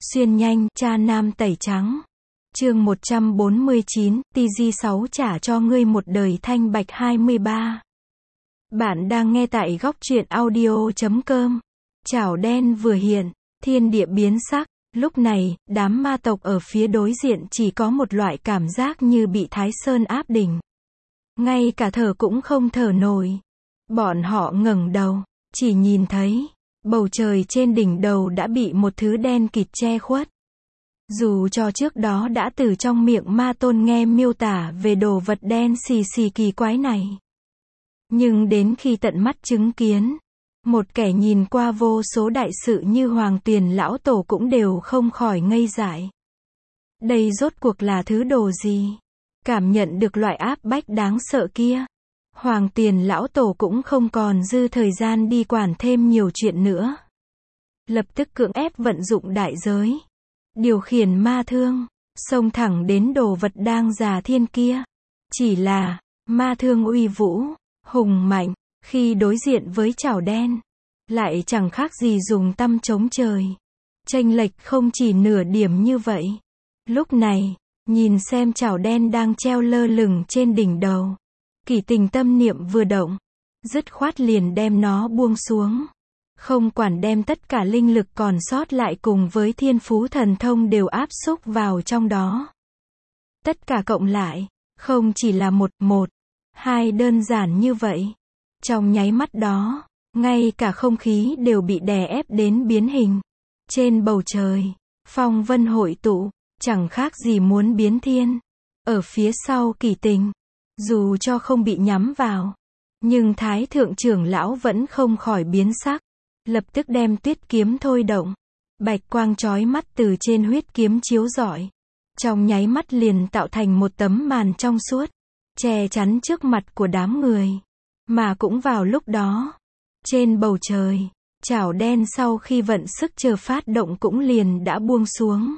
Xuyên nhanh, cha nam tẩy trắng. Chương 149, TG6 trả cho ngươi một đời thanh bạch 23. Bạn đang nghe tại góc truyện audio.com. Chảo đen vừa hiện, thiên địa biến sắc. Lúc này, đám ma tộc ở phía đối diện chỉ có một loại cảm giác như bị Thái Sơn áp đỉnh. Ngay cả thở cũng không thở nổi. Bọn họ ngẩng đầu, chỉ nhìn thấy bầu trời trên đỉnh đầu đã bị một thứ đen kịt che khuất. Dù cho trước đó đã từ trong miệng ma tôn nghe miêu tả về đồ vật đen xì xì kỳ quái này, nhưng đến khi tận mắt chứng kiến, một kẻ nhìn qua vô số đại sự như Hoàng Tuyền lão tổ cũng đều không khỏi ngây dại. Đây rốt cuộc là thứ đồ gì? Cảm nhận được loại áp bách đáng sợ kia, Hoàng Tuyền lão tổ cũng không còn dư thời gian đi quản thêm nhiều chuyện nữa. Lập tức cưỡng ép vận dụng đại giới, điều khiển ma thương, xông thẳng đến đồ vật đang già thiên kia. Chỉ là, ma thương uy vũ, hùng mạnh, khi đối diện với chảo đen, lại chẳng khác gì dùng tăm chống trời. Chênh lệch không chỉ nửa điểm như vậy. Lúc này, nhìn xem chảo đen đang treo lơ lửng trên đỉnh đầu, Kỷ Tình tâm niệm vừa động, dứt khoát liền đem nó buông xuống. Không quản đem tất cả linh lực còn sót lại cùng với thiên phú thần thông đều áp xúc vào trong đó. Tất cả cộng lại, không chỉ là một, hai đơn giản như vậy. Trong nháy mắt đó, ngay cả không khí đều bị đè ép đến biến hình. Trên bầu trời, phong vân hội tụ, chẳng khác gì muốn biến thiên. Ở phía sau Kỷ Tình, dù cho không bị nhắm vào, nhưng Thái Thượng trưởng lão vẫn không khỏi biến sắc. Lập tức đem tuyết kiếm thôi động. Bạch quang chói mắt từ trên huyết kiếm chiếu rọi. Trong nháy mắt liền tạo thành một tấm màn trong suốt, che chắn trước mặt của đám người. Mà cũng vào lúc đó, trên bầu trời, chảo đen sau khi vận sức chờ phát động cũng liền đã buông xuống.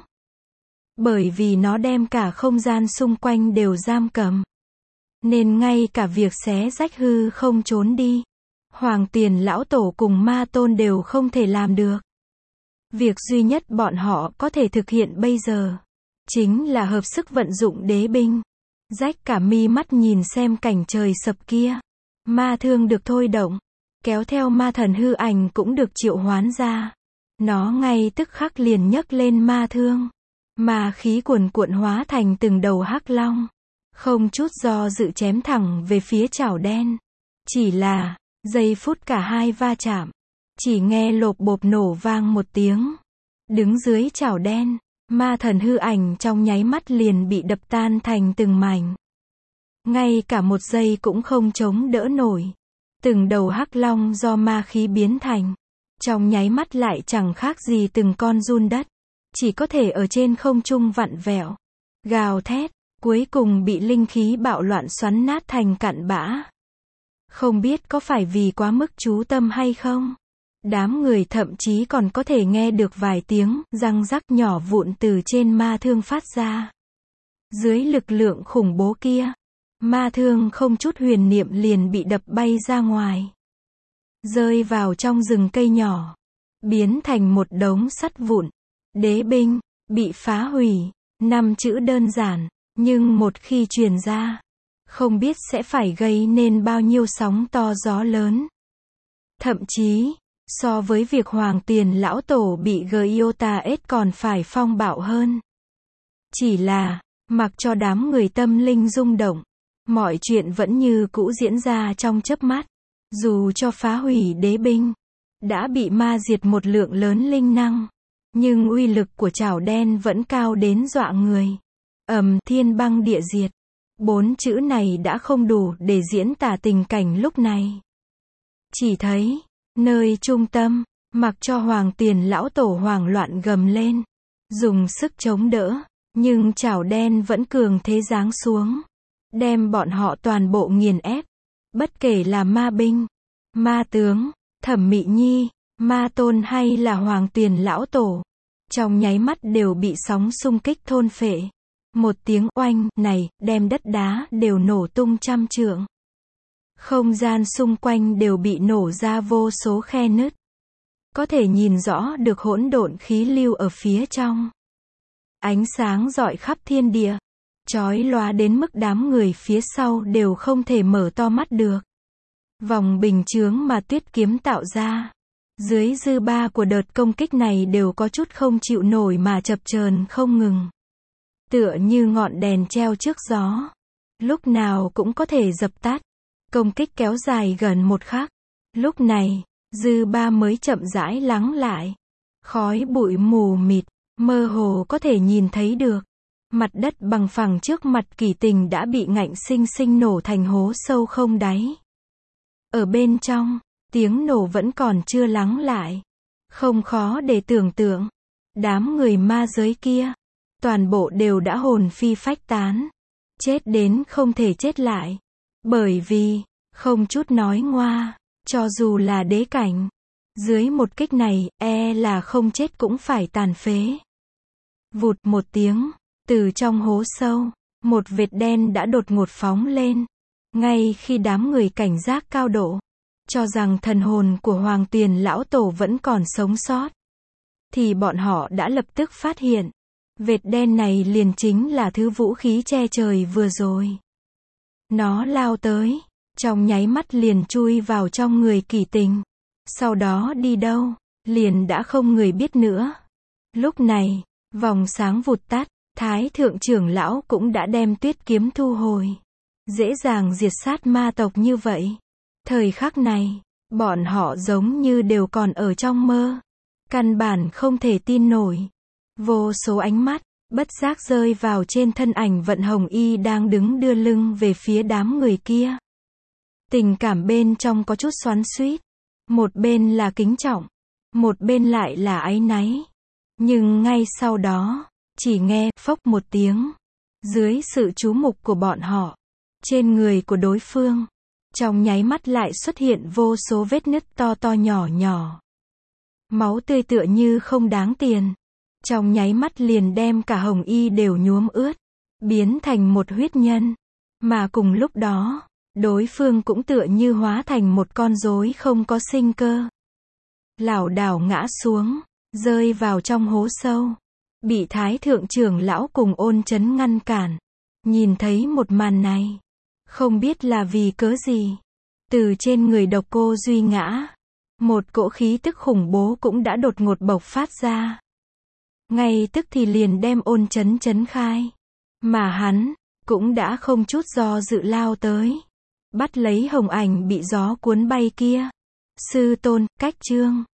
Bởi vì nó đem cả không gian xung quanh đều giam cầm, nên ngay cả việc xé rách hư không trốn đi, Hoàng Tuyền lão tổ cùng ma tôn đều không thể làm được. Việc duy nhất bọn họ có thể thực hiện bây giờ, chính là hợp sức vận dụng đế binh. Rách cả mi mắt nhìn xem cảnh trời sập kia. Ma thương được thôi động, kéo theo ma thần hư ảnh cũng được triệu hoán ra. Nó ngay tức khắc liền nhấc lên ma thương. Ma khí cuồn cuộn hóa thành từng đầu hắc long, không chút do dự chém thẳng về phía chảo đen. Chỉ là, giây phút cả hai va chạm, chỉ nghe lộp bộp nổ vang một tiếng. Đứng dưới chảo đen, ma thần hư ảnh trong nháy mắt liền bị đập tan thành từng mảnh. Ngay cả một giây cũng không chống đỡ nổi. Từng đầu hắc long do ma khí biến thành, trong nháy mắt lại chẳng khác gì từng con giun đất, chỉ có thể ở trên không trung vặn vẹo, gào thét, cuối cùng bị linh khí bạo loạn xoắn nát thành cặn bã. Không biết có phải vì quá mức chú tâm hay không, đám người thậm chí còn có thể nghe được vài tiếng răng rắc nhỏ vụn từ trên ma thương phát ra. Dưới lực lượng khủng bố kia, ma thương không chút huyền niệm liền bị đập bay ra ngoài, rơi vào trong rừng cây nhỏ, biến thành một đống sắt vụn. Đế binh bị phá hủy, 5 chữ đơn giản, nhưng một khi truyền ra, không biết sẽ phải gây nên bao nhiêu sóng to gió lớn. Thậm chí, so với việc Hoàng Tuyền lão tổ bị Giotaes còn phải phong bạo hơn. Chỉ là, mặc cho đám người tâm linh rung động, mọi chuyện vẫn như cũ diễn ra trong chớp mắt. Dù cho phá hủy đế binh, đã bị ma diệt một lượng lớn linh năng, nhưng uy lực của chảo đen vẫn cao đến dọa người. Thiên băng địa diệt. 4 chữ này đã không đủ để diễn tả tình cảnh lúc này. Chỉ thấy, nơi trung tâm, mặc cho Hoàng Tuyền lão tổ hoảng loạn gầm lên, dùng sức chống đỡ, nhưng chảo đen vẫn cường thế giáng xuống, đem bọn họ toàn bộ nghiền ép. Bất kể là ma binh, ma tướng, Thẩm Mị Nhi, ma tôn hay là Hoàng Tuyền lão tổ, trong nháy mắt đều bị sóng xung kích thôn phệ. Một tiếng oanh này, đem đất đá đều nổ tung trăm trượng. Không gian xung quanh đều bị nổ ra vô số khe nứt. có thể nhìn rõ được hỗn độn khí lưu ở phía trong. Ánh sáng rọi khắp thiên địa, chói lóa đến mức đám người phía sau đều không thể mở to mắt được. Vòng bình chướng mà Tuyết kiếm tạo ra, dưới dư ba của đợt công kích này đều có chút không chịu nổi mà chập chờn không ngừng. Tựa như ngọn đèn treo trước gió, lúc nào cũng có thể dập tắt. Công kích kéo dài gần một khắc. Lúc này, dư ba mới chậm rãi lắng lại. Khói bụi mù mịt, mơ hồ có thể nhìn thấy được. Mặt đất bằng phẳng trước mặt Kỷ Tình đã bị ngạnh sinh sinh nổ thành hố sâu không đáy. Ở bên trong, tiếng nổ vẫn còn chưa lắng lại. Không khó để tưởng tượng. Đám người ma giới kia, toàn bộ đều đã hồn phi phách tán. Chết đến không thể chết lại. Bởi vì, không chút nói ngoa, cho dù là đế cảnh, dưới một kích này, là không chết cũng phải tàn phế. Vụt một tiếng, từ trong hố sâu, một vệt đen đã đột ngột phóng lên. Ngay khi đám người cảnh giác cao độ, cho rằng thần hồn của Hoàng Tuyền lão tổ vẫn còn sống sót, thì bọn họ đã lập tức phát hiện, vệt đen này liền chính là thứ vũ khí che trời vừa rồi. Nó lao tới, trong nháy mắt liền chui vào trong người Kỷ Tình. Sau đó đi đâu, liền đã không người biết nữa. Lúc này, vòng sáng vụt tắt, Thái thượng trưởng lão cũng đã đem Tuyết kiếm thu hồi. Dễ dàng diệt sát ma tộc như vậy. Thời khắc này, bọn họ giống như đều còn ở trong mơ. Căn bản không thể tin nổi. Vô số ánh mắt, bất giác rơi vào trên thân ảnh Vận Hồng Y đang đứng đưa lưng về phía đám người kia. Tình cảm bên trong có chút xoắn xuýt. Một bên là kính trọng, một bên lại là áy náy. Nhưng ngay sau đó, chỉ nghe phốc một tiếng. Dưới sự chú mục của bọn họ, trên người của đối phương, trong nháy mắt lại xuất hiện vô số vết nứt to to nhỏ nhỏ. Máu tươi tựa như không đáng tiền. Trong nháy mắt liền đem cả Hồng Y đều nhuốm ướt, biến thành một huyết nhân. Mà cùng lúc đó, đối phương cũng tựa như hóa thành một con rối không có sinh cơ. Lảo đảo ngã xuống, rơi vào trong hố sâu. Bị Thái thượng trưởng lão cùng Ôn Chấn ngăn cản. Nhìn thấy một màn này, không biết là vì cớ gì, từ trên người Độc Cô Duy ngã, một cỗ khí tức khủng bố cũng đã đột ngột bộc phát ra. Ngay tức thì liền đem Ôn Chấn chấn khai. Mà hắn, cũng đã không chút do dự lao tới. Bắt lấy hồng ảnh bị gió cuốn bay kia. Sư tôn, cách chương.